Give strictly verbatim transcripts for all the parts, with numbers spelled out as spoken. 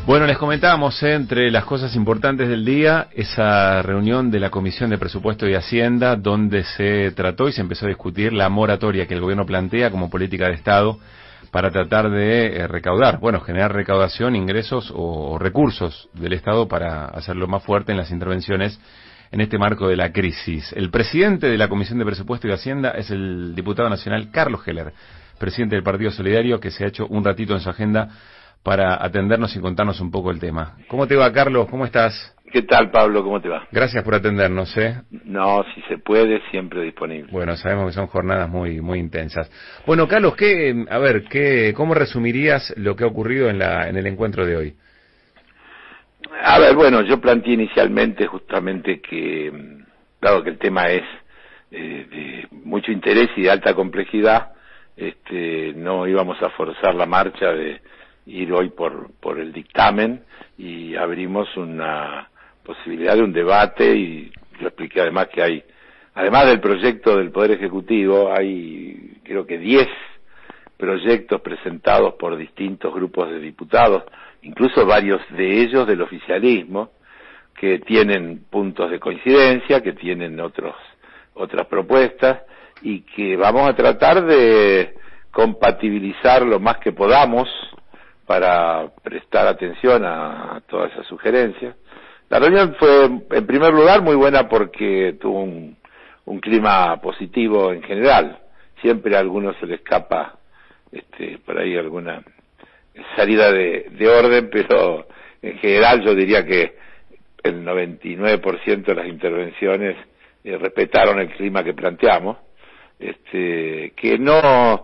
Bueno, les comentábamos eh, entre las cosas importantes del día, esa reunión de la Comisión de Presupuesto y Hacienda, donde se trató y se empezó a discutir la moratoria que el gobierno plantea como política de Estado para tratar de eh, recaudar, bueno, generar recaudación, ingresos o, o recursos del Estado para hacerlo más fuerte en las intervenciones en este marco de la crisis. El presidente de la Comisión de Presupuesto y Hacienda es el diputado nacional Carlos Heller, presidente del Partido Solidario, que se ha hecho un ratito en su agenda para atendernos y contarnos un poco el tema. ¿Cómo te va, Carlos? ¿Cómo estás? ¿Qué tal, Pablo? ¿Cómo te va? Gracias por atendernos, ¿eh? No, si se puede, siempre disponible. Bueno, sabemos que son jornadas muy muy intensas. Bueno, Carlos, ¿qué, a ver, qué, ¿cómo resumirías lo que ha ocurrido en, la, en el encuentro de hoy? A ver, bueno, yo planteé inicialmente justamente que, dado que el tema es eh, de mucho interés y de alta complejidad, este, no íbamos a forzar la marcha de ir hoy por, por el dictamen y abrimos una posibilidad de un debate y yo expliqué además que hay, además del proyecto del Poder Ejecutivo, hay creo que diez proyectos presentados por distintos grupos de diputados, incluso varios de ellos del oficialismo, que tienen puntos de coincidencia, que tienen otros, otras propuestas y que vamos a tratar de compatibilizar lo más que podamos para prestar atención a, a todas esas sugerencias. La reunión fue, en primer lugar, muy buena porque tuvo un, un clima positivo en general. Siempre a algunos se le escapa este, por ahí alguna salida de, de orden, pero en general yo diría que el noventa y nueve por ciento de las intervenciones eh, respetaron el clima que planteamos. Este, que no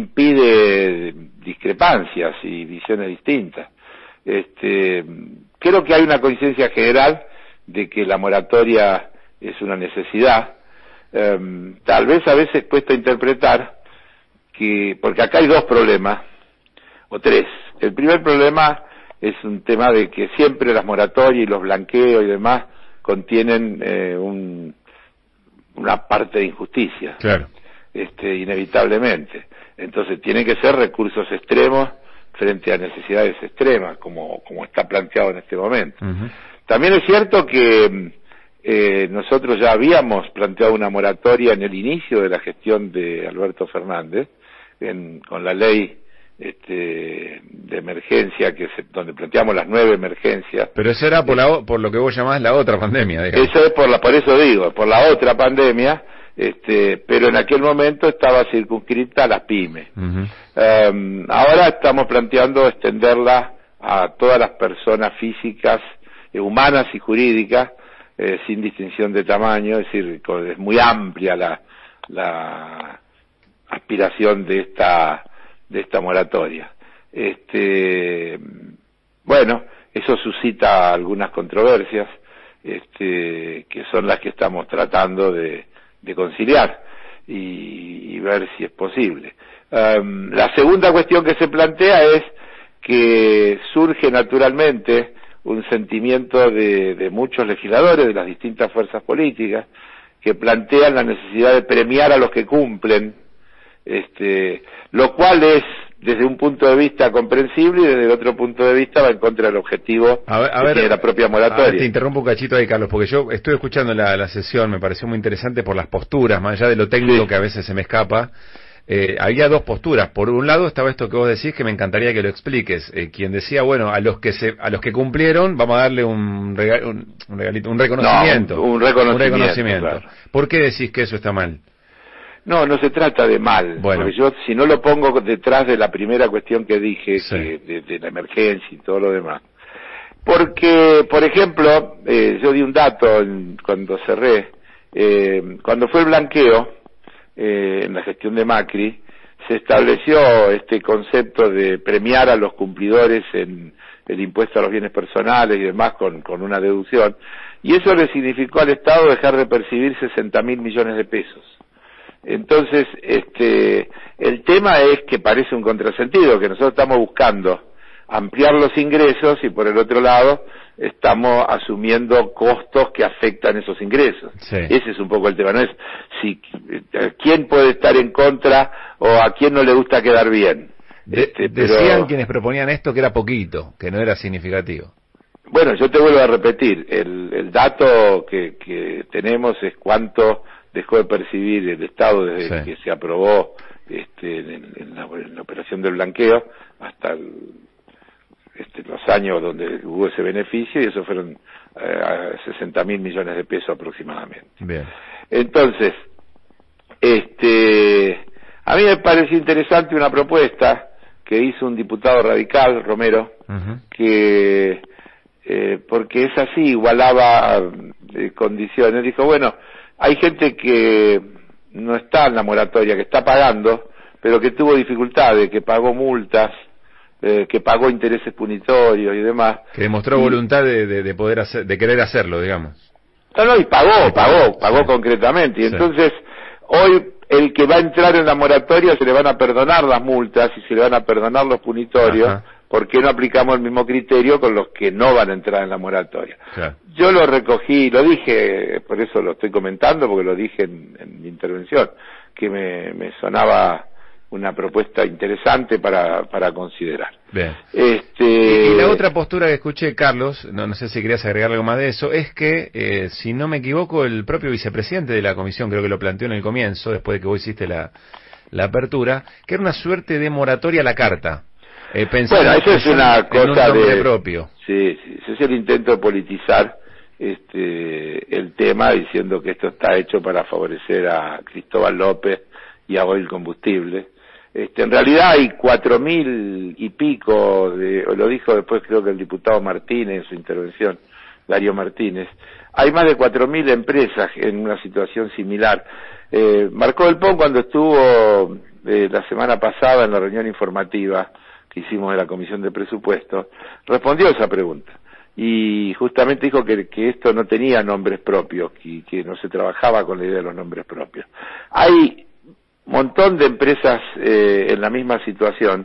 impide discrepancias y visiones distintas. Este, creo que hay una coincidencia general de que la moratoria es una necesidad, um, tal vez a veces cuesta interpretar que, porque acá hay dos problemas, o tres. El primer problema es un tema de que siempre las moratorias y los blanqueos y demás contienen eh, un, una parte de injusticia. Claro. Este, inevitablemente. Entonces tienen que ser recursos extremos frente a necesidades extremas, como, como está planteado en este momento. Uh-huh. También es cierto que eh, nosotros ya habíamos planteado una moratoria en el inicio de la gestión de Alberto Fernández, en, con la ley este, de emergencia, que se, donde planteamos las nueve emergencias. Pero eso era por, la, por lo que vos llamás la otra pandemia, digamos. Eso es por, la, por eso digo, por la otra pandemia. Este, pero en aquel momento estaba circunscrita a las pymes. Uh-huh. Um, ahora estamos planteando extenderla a todas las personas físicas, eh, humanas y jurídicas, eh, sin distinción de tamaño, es decir, es muy amplia la, la aspiración de esta, de esta moratoria. Este, bueno, eso suscita algunas controversias, este, que son las que estamos tratando de de conciliar y, y ver si es posible. Um, la segunda cuestión que se plantea es que surge naturalmente un sentimiento de, de muchos legisladores de las distintas fuerzas políticas que plantean la necesidad de premiar a los que cumplen, este, lo cual es desde un punto de vista comprensible y desde el otro punto de vista va en contra del objetivo a ver, a que ver, tiene la propia moratoria. A ver, te interrumpo un cachito ahí, Carlos, porque yo estoy escuchando la, la sesión, me pareció muy interesante por las posturas, más allá de lo técnico sí. que a veces se me escapa. Eh, había dos posturas. Por un lado estaba esto que vos decís, que me encantaría que lo expliques. Eh, quien decía, bueno, a los que se, a los que cumplieron vamos a darle un, rega, un, un regalito, un reconocimiento. No, un, un reconocimiento. Un reconocimiento. Claro. ¿Por qué decís que eso está mal? No, no se trata de mal, bueno. Porque yo si no lo pongo detrás de la primera cuestión que dije, sí. que de, de la emergencia y todo lo demás. Porque, por ejemplo, eh, yo di un dato en, cuando cerré, eh, cuando fue el blanqueo, eh, en la gestión de Macri, se estableció este concepto de premiar a los cumplidores en el impuesto a los bienes personales y demás con, con una deducción, y eso le significó al Estado dejar de percibir sesenta mil millones de pesos. Entonces, este, el tema es que parece un contrasentido, que nosotros estamos buscando ampliar los ingresos y por el otro lado estamos asumiendo costos que afectan esos ingresos. Sí. Ese es un poco el tema, no es si quién puede estar en contra o a quién no le gusta quedar bien. De, este, decían pero, quienes proponían esto que era poquito, que no era significativo. Bueno, yo te vuelvo a repetir, el, el dato que, que tenemos es cuánto dejó de percibir el Estado desde sí. que se aprobó este, en, en, la, en la operación del blanqueo hasta el, este, los años donde hubo ese beneficio, y eso fueron eh, sesenta mil millones de pesos aproximadamente. Bien. Entonces, este, a mí me pareció interesante una propuesta que hizo un diputado radical, Romero, uh-huh. que eh, porque es así, igualaba eh, condiciones. Dijo, bueno, hay gente que no está en la moratoria, que está pagando, pero que tuvo dificultades, que pagó multas, eh, que pagó intereses punitorios y demás. Que demostró y, voluntad de, de, de poder hacer, de querer hacerlo, digamos. No, no, y pagó, pagó, pagó sí. concretamente. Y sí. entonces, hoy el que va a entrar en la moratoria se le van a perdonar las multas y se le van a perdonar los punitorios. Ajá. ¿Por qué no aplicamos el mismo criterio con los que no van a entrar en la moratoria? Claro. Yo lo recogí, lo dije, por eso lo estoy comentando, porque lo dije en, en mi intervención, que me, me sonaba una propuesta interesante para, para considerar. Bien. Este... Y, y la otra postura que escuché, Carlos, no, no sé si querías agregar algo más de eso, es que, eh, si no me equivoco, el propio vicepresidente de la comisión, creo que lo planteó en el comienzo, después de que vos hiciste la, la apertura, que era una suerte de moratoria a la carta. Eh, bueno, eso es una cosa un de propio. Sí, sí, ese es el intento de politizar este el tema, diciendo que esto está hecho para favorecer a Cristóbal López y a Oil Combustible. Este, en realidad hay cuatro mil y pico, de, lo dijo después creo que el diputado Martínez en su intervención, Darío Martínez, hay más de cuatro mil empresas en una situación similar. Eh, Marcó del Pon, cuando estuvo eh, la semana pasada en la reunión informativa que hicimos de la Comisión de Presupuestos, respondió a esa pregunta y justamente dijo que, que esto no tenía nombres propios y que no se trabajaba con la idea de los nombres propios. Hay un montón de empresas eh, en la misma situación,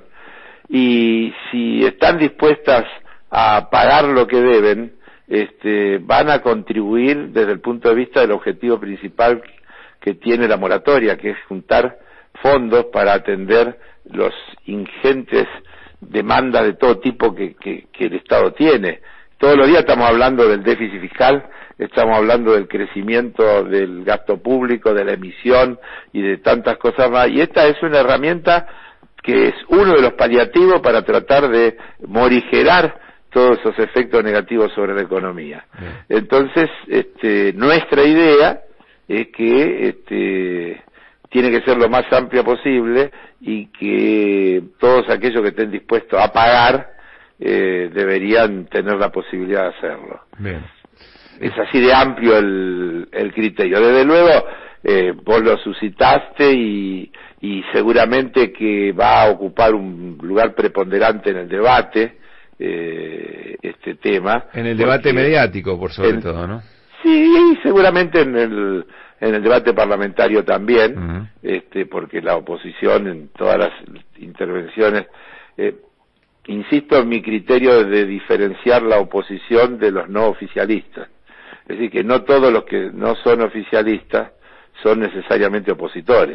y si están dispuestas a pagar lo que deben, este, van a contribuir desde el punto de vista del objetivo principal que tiene la moratoria, que es juntar fondos para atender los ingentes demandas de todo tipo que, que, que el Estado tiene. Todos los días estamos hablando del déficit fiscal, estamos hablando del crecimiento del gasto público, de la emisión y de tantas cosas más, y esta es una herramienta que es uno de los paliativos para tratar de morigerar todos esos efectos negativos sobre la economía. Bien. Entonces, este, nuestra idea es que este, tiene que ser lo más amplia posible y que todos aquellos que estén dispuestos a pagar eh, deberían tener la posibilidad de hacerlo. Bien. Es así de amplio el, el criterio. Desde luego, eh, vos lo suscitaste y, y seguramente que va a ocupar un lugar preponderante en el debate, eh, este tema. En el debate porque, mediático, por sobre en, todo, ¿no? Sí, seguramente en el en el debate parlamentario también, uh-huh. este, porque la oposición en todas las intervenciones, eh, insisto en mi criterio de diferenciar la oposición de los no oficialistas. Es decir, que no todos los que no son oficialistas son necesariamente opositores.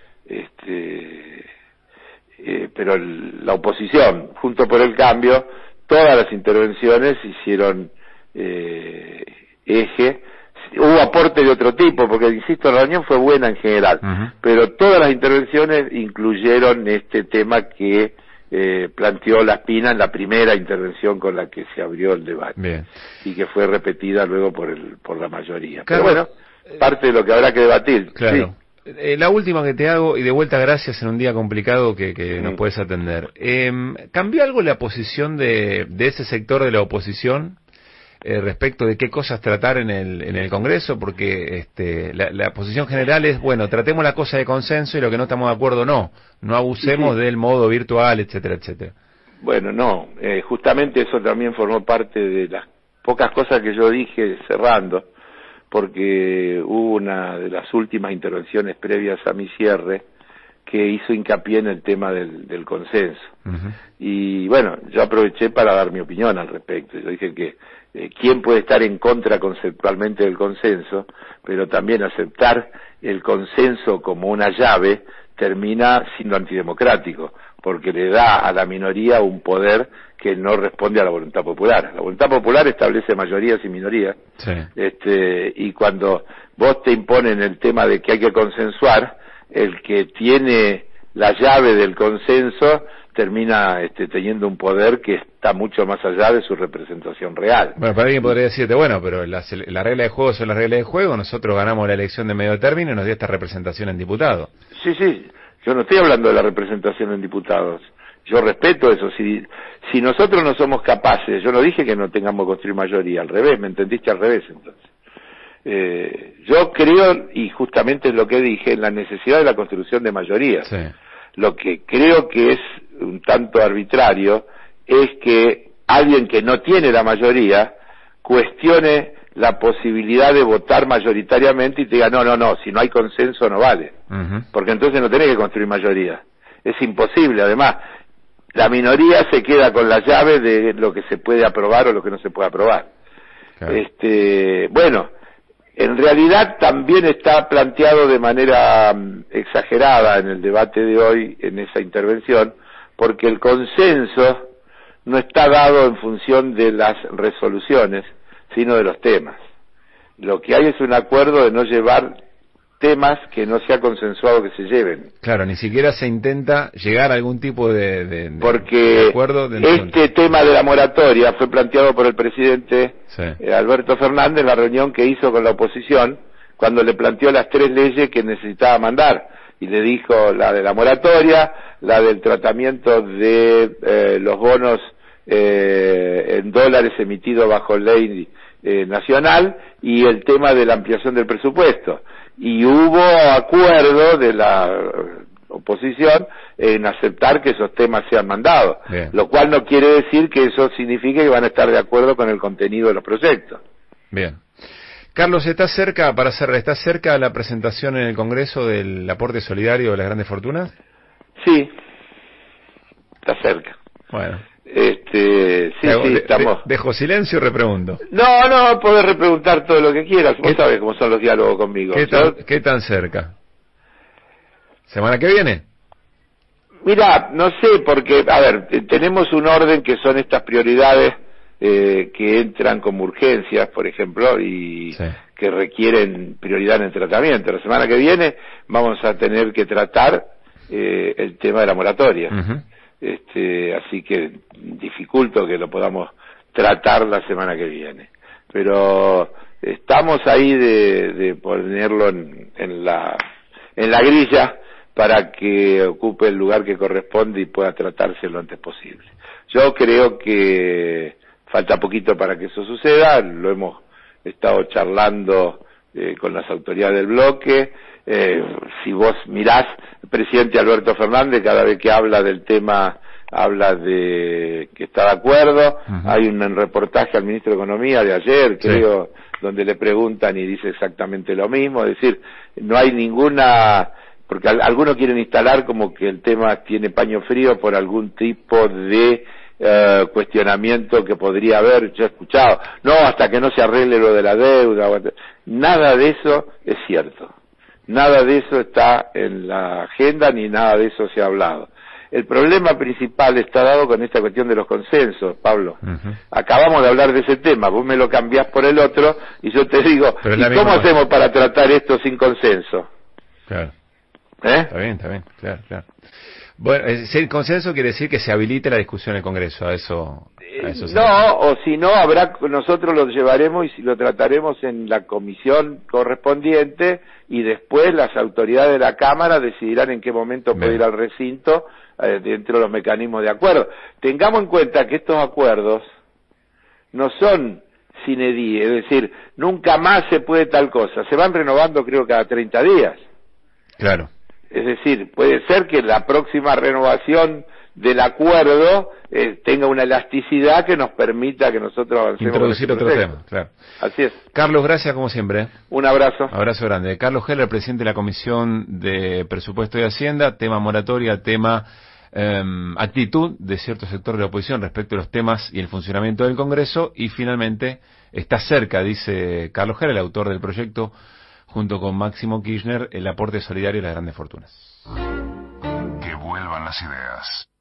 Este, eh, pero el, la oposición, junto por el cambio, todas las intervenciones hicieron eh, eje. Hubo aporte de otro tipo, porque, insisto, la reunión fue buena en general, uh-huh. pero todas las intervenciones incluyeron este tema que eh, planteó La Espina en la primera intervención con la que se abrió el debate. Bien. Y que fue repetida luego por el por la mayoría. Claro, pero bueno, parte de lo que habrá que debatir. Claro. Sí. Eh, la última que te hago, y de vuelta gracias en un día complicado que, que mm. nos puedes atender. Eh, ¿Cambió algo la posición de, de ese sector de la oposición eh, respecto de qué cosas tratar en el en el Congreso? Porque este, la, la posición general es, bueno, tratemos la cosa de consenso y lo que no estamos de acuerdo no, no abusemos sí. del modo virtual, etcétera, etcétera. Bueno, no, eh, justamente eso también formó parte de las pocas cosas que yo dije cerrando, porque hubo una de las últimas intervenciones previas a mi cierre que hizo hincapié en el tema del, del consenso. Uh-huh. Y bueno, yo aproveché para dar mi opinión al respecto. Yo dije que eh, quién puede estar en contra conceptualmente del consenso, pero también aceptar el consenso como una llave termina siendo antidemocrático. porque le da a la minoría un poder que no responde a la voluntad popular. La voluntad popular establece mayorías y minorías, sí. este, y cuando vos te imponen el tema de que hay que consensuar, el que tiene la llave del consenso termina este, teniendo un poder que está mucho más allá de su representación real. Bueno, para alguien podría decirte, bueno, pero las la reglas de juego son las reglas de juego, nosotros ganamos la elección de medio término y nos dio esta representación en diputados. Sí, sí, yo no estoy hablando de la representación en diputados, yo respeto eso. Si, si nosotros no somos capaces, yo no dije que no tengamos que construir mayoría, al revés, me entendiste al revés entonces. Eh, yo creo, y justamente es lo que dije, en la necesidad de la construcción de mayorías. Sí. Lo que creo que es un tanto arbitrario es que alguien que no tiene la mayoría cuestione la posibilidad de votar mayoritariamente y te diga, no, no, no, si no hay consenso no vale. Uh-huh. Porque entonces no tenés que construir mayoría. Es imposible, además, la minoría se queda con la llave de lo que se puede aprobar o lo que no se puede aprobar. Claro. Este, bueno, en realidad también está planteado de manera um, exagerada en el debate de hoy, en esa intervención, porque el consenso no está dado en función de las resoluciones, sino de los temas. Lo que hay es un acuerdo de no llevar temas que no se ha consensuado que se lleven. Claro, ni siquiera se intenta llegar a algún tipo de, de, de, porque de acuerdo. De este de... tema de la moratoria fue planteado por el presidente sí. eh, Alberto Fernández en la reunión que hizo con la oposición, cuando le planteó las tres leyes que necesitaba mandar, y le dijo la de la moratoria, la del tratamiento de eh, los bonos eh, en dólares emitidos bajo ley eh, nacional, y el tema de la ampliación del presupuesto. Y hubo acuerdo de la oposición en aceptar que esos temas sean mandados, bien. Lo cual no quiere decir que eso signifique que van a estar de acuerdo con el contenido de los proyectos. Bien. Carlos, ¿está cerca, para cerrar, está cerca la presentación en el Congreso del aporte solidario de las grandes fortunas? Sí, está cerca. Bueno. Este, sí, de, sí, de, estamos... De, dejo silencio y repregunto. No, no, podés repreguntar todo lo que quieras. Vos sabés cómo son los diálogos conmigo. ¿Qué tan, ¿Qué tan cerca? ¿Semana que viene? Mira, no sé, porque, a ver, tenemos un orden que son estas prioridades eh, que entran como urgencias, por ejemplo, y sí. que requieren prioridad en el tratamiento. La semana que viene vamos a tener que tratar eh, el tema de la moratoria. Uh-huh. Este, así que dificulto que lo podamos tratar la semana que viene, pero estamos ahí de, de ponerlo en, en la en la grilla para que ocupe el lugar que corresponde y pueda tratarse lo antes posible. Yo creo que falta poquito para que eso suceda, lo hemos estado charlando eh, con las autoridades del bloque. Eh, si vos mirás, el presidente Alberto Fernández cada vez que habla del tema habla de que está de acuerdo. Uh-huh. Hay un reportaje al ministro de Economía de ayer, creo, sí. donde le preguntan y dice exactamente lo mismo, es decir, no hay ninguna, porque al, algunos quieren instalar como que el tema tiene paño frío por algún tipo de Uh, cuestionamiento que podría haber, yo he escuchado, no, hasta que no se arregle lo de la deuda, nada de eso es cierto, nada de eso está en la agenda, ni nada de eso se ha hablado. El problema principal está dado con esta cuestión de los consensos, Pablo. Uh-huh. Acabamos de hablar de ese tema, vos me lo cambiás por el otro, y yo te digo, ¿y cómo hacemos para tratar esto sin consenso? Claro. ¿Eh? Está bien, está bien, claro, claro. Bueno, el consenso quiere decir que se habilite la discusión en el Congreso, a eso... A eso no, o si no, habrá, nosotros lo llevaremos y lo trataremos en la comisión correspondiente y después las autoridades de la Cámara decidirán en qué momento puede ir al recinto eh, dentro de los mecanismos de acuerdo. Tengamos en cuenta que estos acuerdos no son sine die, es decir, nunca más se puede tal cosa, se van renovando creo cada treinta días. Claro. Es decir, puede ser que la próxima renovación del acuerdo eh, tenga una elasticidad que nos permita que nosotros avancemos. Introducir otro tema, claro. Así es. Carlos, gracias como siempre. Un abrazo. Abrazo grande. Carlos Heller, presidente de la Comisión de Presupuesto y Hacienda, tema moratoria, tema eh, actitud de cierto sector de la oposición respecto a los temas y el funcionamiento del Congreso, y finalmente está cerca, dice Carlos Heller, el autor del proyecto, junto con Máximo Kirchner, el aporte solidario de las grandes fortunas. vuelvan las ideas.